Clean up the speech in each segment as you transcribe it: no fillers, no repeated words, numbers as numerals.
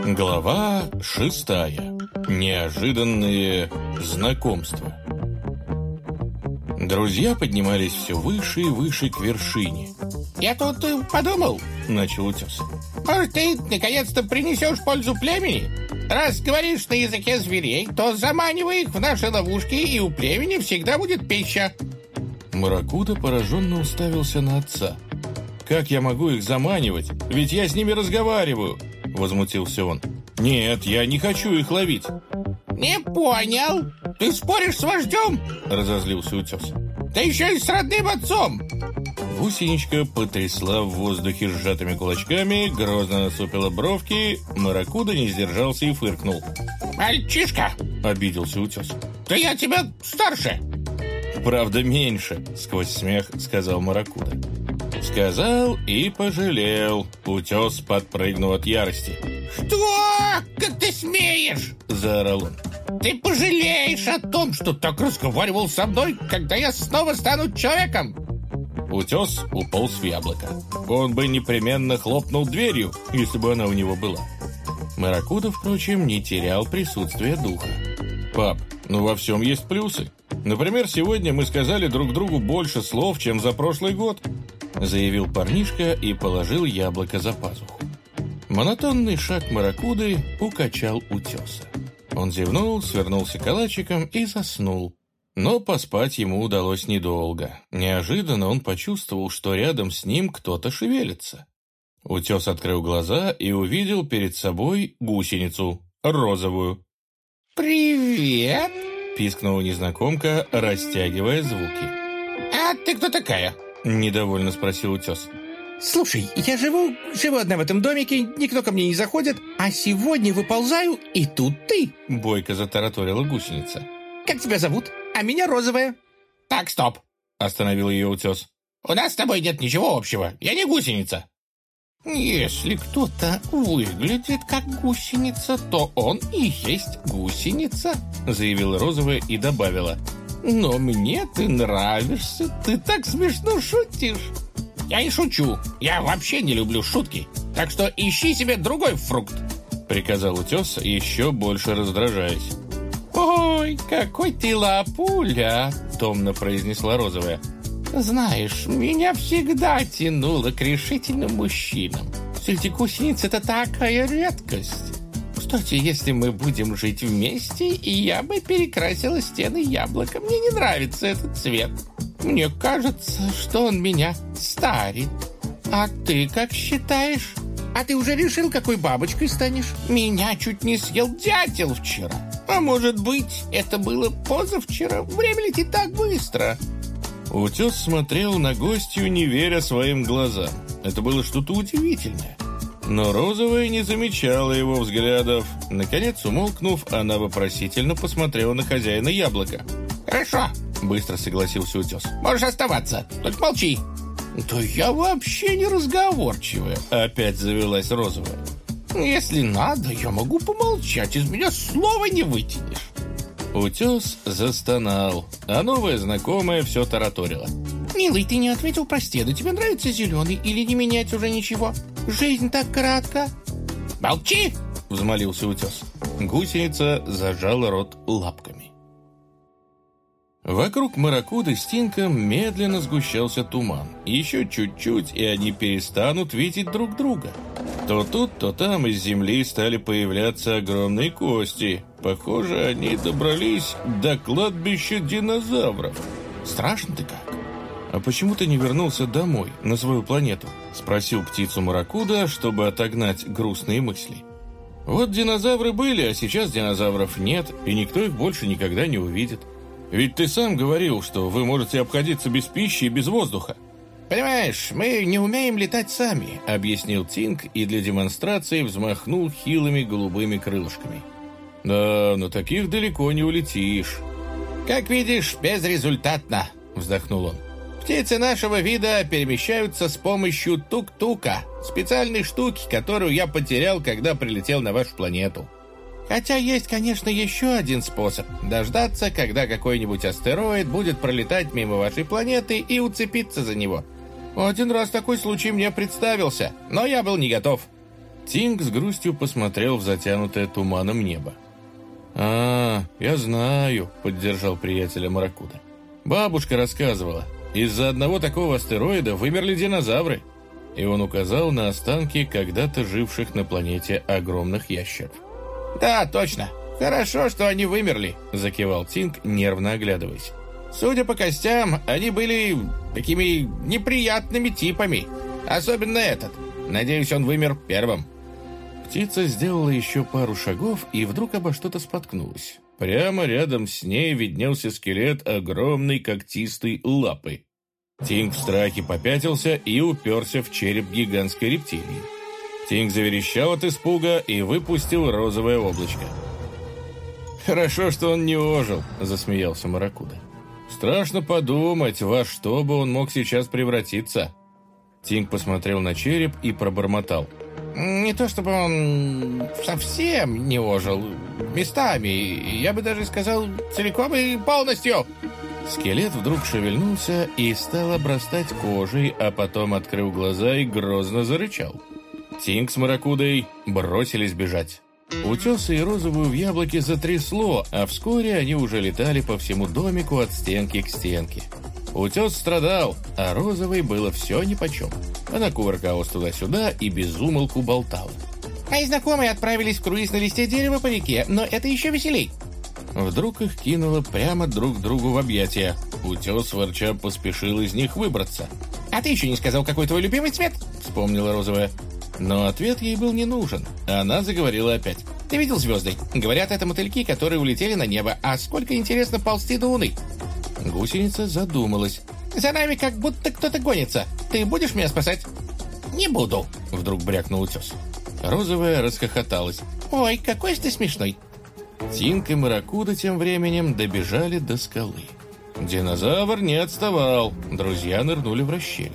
Глава 6. Неожиданные знакомства. Друзья поднимались все выше и выше к вершине. «Я тут подумал», — начал Утес. «может, ты наконец-то принесешь пользу племени? Раз говоришь на языке зверей, то заманивай их в наши ловушки, и у племени всегда будет пища». Маракуда пораженно уставился на отца. «Как я могу их заманивать? Ведь я с ними разговариваю!» — возмутился он. «Нет, я не хочу их ловить!» «Не понял? Ты споришь с вождем?» — разозлился Утес. «Да еще и с родным отцом!» Гусеничка потрясла в воздухе сжатыми кулачками, грозно насупила бровки. Маракуда не сдержался и фыркнул. «Мальчишка!» — обиделся Утес. «Да я тебя старше!» «Правда, меньше!» — сквозь смех сказал Маракуда. Сказал и пожалел. Утес подпрыгнул от ярости. «Что? Как ты смеешь?» — заорал он. «Ты пожалеешь о том, что так разговаривал со мной, когда я снова стану человеком!» Утес уполз в яблоко. Он бы непременно хлопнул дверью, если бы она у него была. Маракуда, впрочем, не терял присутствия духа. «Пап, ну во всем есть плюсы. Например, сегодня мы сказали друг другу больше слов, чем за прошлый год», заявил парнишка и положил яблоко за пазуху. Монотонный шаг Маракуды укачал Утеса. Он зевнул, свернулся калачиком и заснул. Но поспать ему удалось недолго. Неожиданно он почувствовал, что рядом с ним кто-то шевелится. Утес открыл глаза и увидел перед собой гусеницу, розовую. «Привет!» — пискнула незнакомка, растягивая звуки. «А ты кто такая?» — недовольно спросил Утес. «Слушай, я живу одна в этом домике, никто ко мне не заходит, а сегодня выползаю, и тут ты!» — бойко затараторила гусеница. «Как тебя зовут? А меня розовая». «Так, стоп!» — остановил ее Утес. «У нас с тобой нет ничего общего, я не гусеница». «Если кто-то выглядит как гусеница, то он и есть гусеница», — заявила розовая и добавила. «Но мне ты нравишься, ты так смешно шутишь». «Я не шучу, я вообще не люблю шутки, так что ищи себе другой фрукт», — приказал Утес, еще больше раздражаясь. «Ой, какой ты лапуля!» — томно произнесла розовая. «Знаешь, меня всегда тянуло к решительным мужчинам. Среди гусениц это такая редкость. Кстати, если мы будем жить вместе, я бы перекрасила стены яблоком. Мне не нравится этот цвет. Мне кажется, что он меня старит. А ты как считаешь? А ты уже решил, какой бабочкой станешь? Меня чуть не съел дятел вчера. А может быть, это было позавчера? Время летит так быстро». Утес смотрел на гостью, не веря своим глазам. Это было что-то удивительное. Но розовая не замечала его взглядов. Наконец, умолкнув, она вопросительно посмотрела на хозяина яблока. «Хорошо», — быстро согласился Утес. «Можешь оставаться, только молчи». «Да я вообще не разговорчивая», — опять завелась розовая. «Если надо, я могу помолчать, из меня слова не вытянешь». Утес застонал, а новая знакомая все тараторила. «Милый, ты не ответил про стены. Тебе нравится зеленый или не менять уже ничего? Жизнь так коротка». «Молчи!» — взмолился Утес. Гусеница зажала рот лапками. Вокруг Маракуды с Тинком медленно сгущался туман. Еще чуть-чуть, и они перестанут видеть друг друга. То тут, то там из земли стали появляться огромные кости. Похоже, они добрались до кладбища динозавров. Страшно-то как. «А почему ты не вернулся домой, на свою планету?» — спросил птицу Маракуда, чтобы отогнать грустные мысли. «Вот динозавры были, а сейчас динозавров нет, и никто их больше никогда не увидит. Ведь ты сам говорил, что вы можете обходиться без пищи и без воздуха». «Понимаешь, мы не умеем летать сами», — объяснил Тинк и для демонстрации взмахнул хилыми голубыми крылышками. «Да, но таких далеко не улетишь». «Как видишь, безрезультатно», — вздохнул он. «Птицы нашего вида перемещаются с помощью тук-тука, специальной штуки, которую я потерял, когда прилетел на вашу планету. Хотя есть, конечно, еще один способ – дождаться, когда какой-нибудь астероид будет пролетать мимо вашей планеты и уцепиться за него. Один раз такой случай мне представился, но я был не готов». Тинг с грустью посмотрел в затянутое туманом небо. Я знаю», — поддержал приятеля Маракуда. «Бабушка рассказывала, из-за одного такого астероида вымерли динозавры». И он указал на останки когда-то живших на планете огромных ящеров. «Да, точно. Хорошо, что они вымерли», — закивал Тинг, нервно оглядываясь. «Судя по костям, они были такими неприятными типами. Особенно этот. Надеюсь, он вымер первым». Птица сделала еще пару шагов и вдруг обо что-то споткнулась. Прямо рядом с ней виднелся скелет огромной когтистой лапы. Тинг в страхе попятился и уперся в череп гигантской рептилии. Тинг заверещал от испуга и выпустил розовое облачко. «Хорошо, что он не ожил», — засмеялся Маракуда. «Страшно подумать, во что бы он мог сейчас превратиться». Тинг посмотрел на череп и пробормотал. «Не то чтобы он совсем не ожил. Местами, я бы даже сказал, целиком и полностью». Скелет вдруг шевельнулся и стал обрастать кожей, а потом открыл глаза и грозно зарычал. Тинг с Маракудой бросились бежать. Утесы и розовую в яблоке затрясло, а вскоре они уже летали по всему домику от стенки к стенке. Утес страдал, а розовой было все нипочем. Она кувыркалась туда-сюда и безумолку болтала. «Мои знакомые отправились в круиз на листе дерева по реке, но это еще веселей». Вдруг их кинуло прямо друг другу в объятия. Утес ворча поспешил из них выбраться. «А ты еще не сказал, какой твой любимый цвет?» — вспомнила розовая. Но ответ ей был не нужен. Она заговорила опять. «Ты видел звезды? Говорят, это мотыльки, которые улетели на небо. А сколько интересно ползти до Луны?» Гусеница задумалась. «За нами как будто кто-то гонится. Ты будешь меня спасать?» «Не буду», — вдруг брякнул утес. Розовая расхохоталась. «Ой, какой же ты смешной». Тинг и Маракуда тем временем добежали до скалы. Динозавр не отставал. Друзья нырнули в расщелину.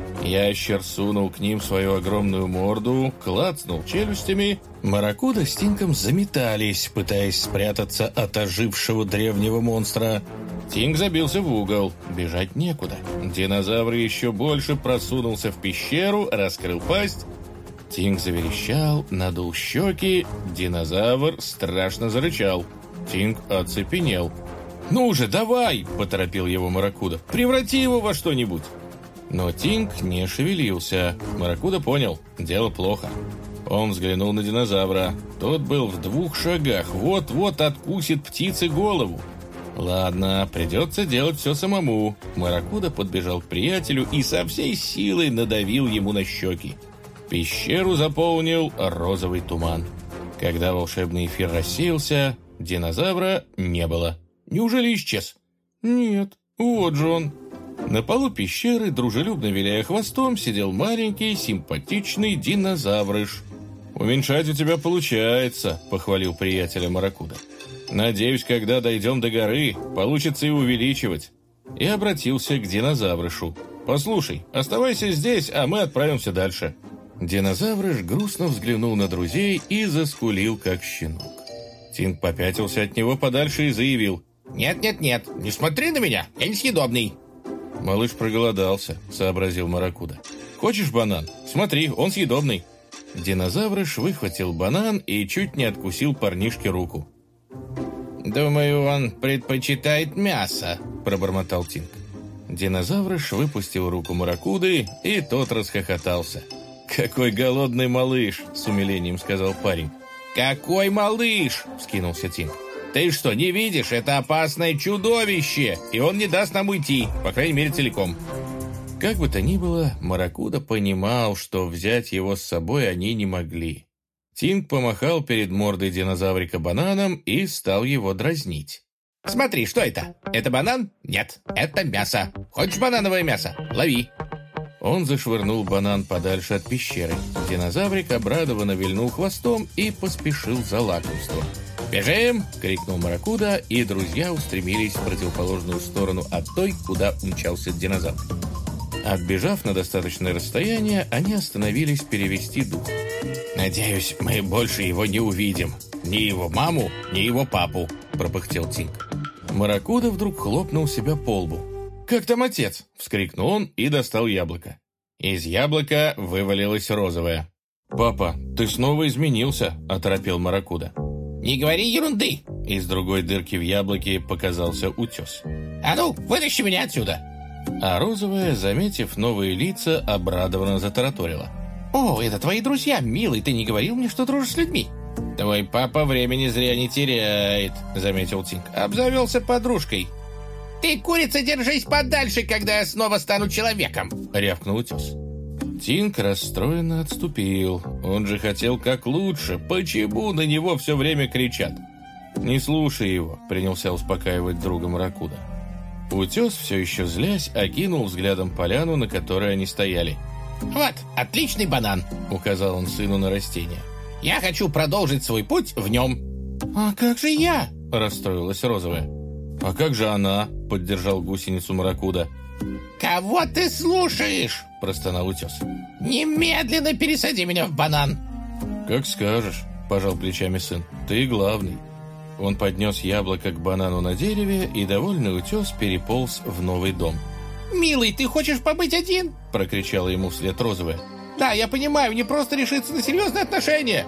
Ящер сунул к ним свою огромную морду, клацнул челюстями. Маракуда с Тингом заметались, пытаясь спрятаться от ожившего древнего монстра. Тинг забился в угол. Бежать некуда. Динозавр еще больше просунулся в пещеру, раскрыл пасть. Тинг заверещал, надул щеки. Динозавр страшно зарычал. Тинг оцепенел. «Ну уже, давай!» – поторопил его Маракуда. «Преврати его во что-нибудь!» Но Тинг не шевелился. Маракуда понял, дело плохо. Он взглянул на динозавра. Тот был в 2 шагах, вот-вот откусит птице голову. Ладно, придется делать все самому. Маракуда подбежал к приятелю и со всей силой надавил ему на щеки. Пещеру заполнил розовый туман. Когда волшебный эфир рассеялся, динозавра не было. Неужели исчез? Нет, вот же он. На полу пещеры, дружелюбно виляя хвостом, сидел маленький, симпатичный динозаврыш. «Уменьшать у тебя получается», — похвалил приятеля Маракуда. «Надеюсь, когда дойдем до горы, получится и увеличивать». И обратился к динозаврышу. «Послушай, оставайся здесь, а мы отправимся дальше». Динозаврыш грустно взглянул на друзей и заскулил, как щенок. Тинг попятился от него подальше и заявил. «Нет, не смотри на меня, я несъедобный». «Малыш проголодался», — сообразил Маракуда. «Хочешь банан? Смотри, он съедобный». Динозаврыш выхватил банан и чуть не откусил парнишке руку. «Думаю, он предпочитает мясо», — пробормотал Тинг. Динозаврыш выпустил руку Маракуды, и тот расхохотался. «Какой голодный малыш!» — с умилением сказал парень. «Какой малыш!» — вскинулся Тинг. «Ты что, не видишь? Это опасное чудовище, и он не даст нам уйти, по крайней мере, целиком». Как бы то ни было, Маракуда понимал, что взять его с собой они не могли. Тинг помахал перед мордой динозаврика бананом и стал его дразнить. «Смотри, что это? Это банан? Нет, это мясо. Хочешь банановое мясо? Лови». Он зашвырнул банан подальше от пещеры. Динозаврик обрадованно вильнул хвостом и поспешил за лакомством. «Бежим!» — крикнул Маракуда, и друзья устремились в противоположную сторону от той, куда умчался динозавр. Отбежав на достаточное расстояние, они остановились перевести дух. «Надеюсь, мы больше его не увидим. Ни его маму, ни его папу», — пропыхтел Тинг. Маракуда вдруг хлопнул себя по лбу. «Как там отец?» — вскрикнул он и достал яблоко. Из яблока вывалилось розовое. «Папа, ты снова изменился», — оторопел Маракуда. «Не говори ерунды!» Из другой дырки в яблоке показался утес. «А ну, вытащи меня отсюда!» А розовая, заметив новые лица, обрадованно затараторила. «О, это твои друзья, милый, ты не говорил мне, что дружишь с людьми?» «Твой папа времени зря не теряет», — заметил Тинг. «Обзавелся подружкой». «Ты, курица, держись подальше, когда я снова стану человеком!» — рявкнул утес. Тинг расстроенно отступил. Он же хотел как лучше. Почему на него все время кричат? «Не слушай его», — принялся успокаивать друга Маракуда. Утес, все еще злясь, окинул взглядом поляну, на которой они стояли. «Вот, отличный банан!» — указал он сыну на растение. «Я хочу продолжить свой путь в нем!» «А как же я?» — расстроилась розовая. «А как же она?» — поддержал гусеницу Маракуда. «Кого ты слушаешь?» — простонал утес. «Немедленно пересади меня в банан!» «Как скажешь», — пожал плечами сын. «Ты главный». Он поднес яблоко к банану на дереве, и довольный утес переполз в новый дом. «Милый, ты хочешь побыть один?» — прокричала ему вслед розовая. «Да, я понимаю, не просто решиться на серьезные отношения».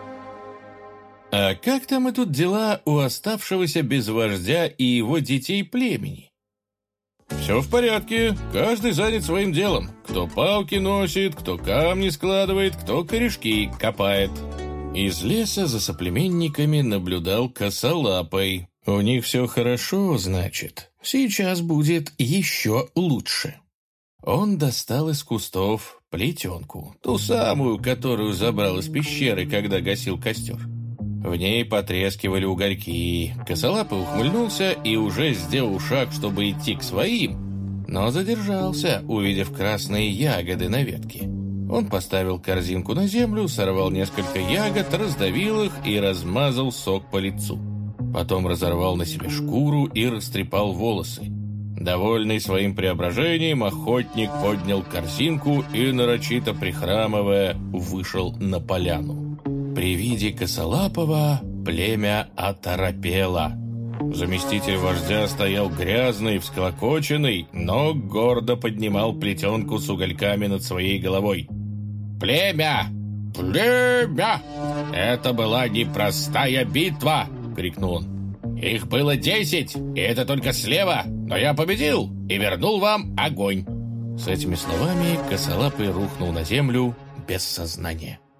«А как там идут дела у оставшегося без вождя и его детей племени?» «Все в порядке, каждый занят своим делом. Кто палки носит, кто камни складывает, кто корешки копает». Из леса за соплеменниками наблюдал Косолапый. «У них все хорошо, значит. Сейчас будет еще лучше». Он достал из кустов плетенку, ту самую, которую забрал из пещеры, когда гасил костер. В ней потрескивали угольки. Косолапый ухмыльнулся и уже сделал шаг, чтобы идти к своим, но задержался, увидев красные ягоды на ветке. Он поставил корзинку на землю, сорвал несколько ягод, раздавил их и размазал сок по лицу. Потом разорвал на себе шкуру и растрепал волосы. Довольный своим преображением, охотник поднял корзинку и, нарочито прихрамывая, вышел на поляну. При виде Косолапого племя оторопело. Заместитель вождя стоял грязный, всклокоченный, но гордо поднимал плетенку с угольками над своей головой. «Племя! Племя! Это была непростая битва!» — крикнул он. «Их было 10, и это только слева, но я победил и вернул вам огонь!» С этими словами Косолапый рухнул на землю без сознания.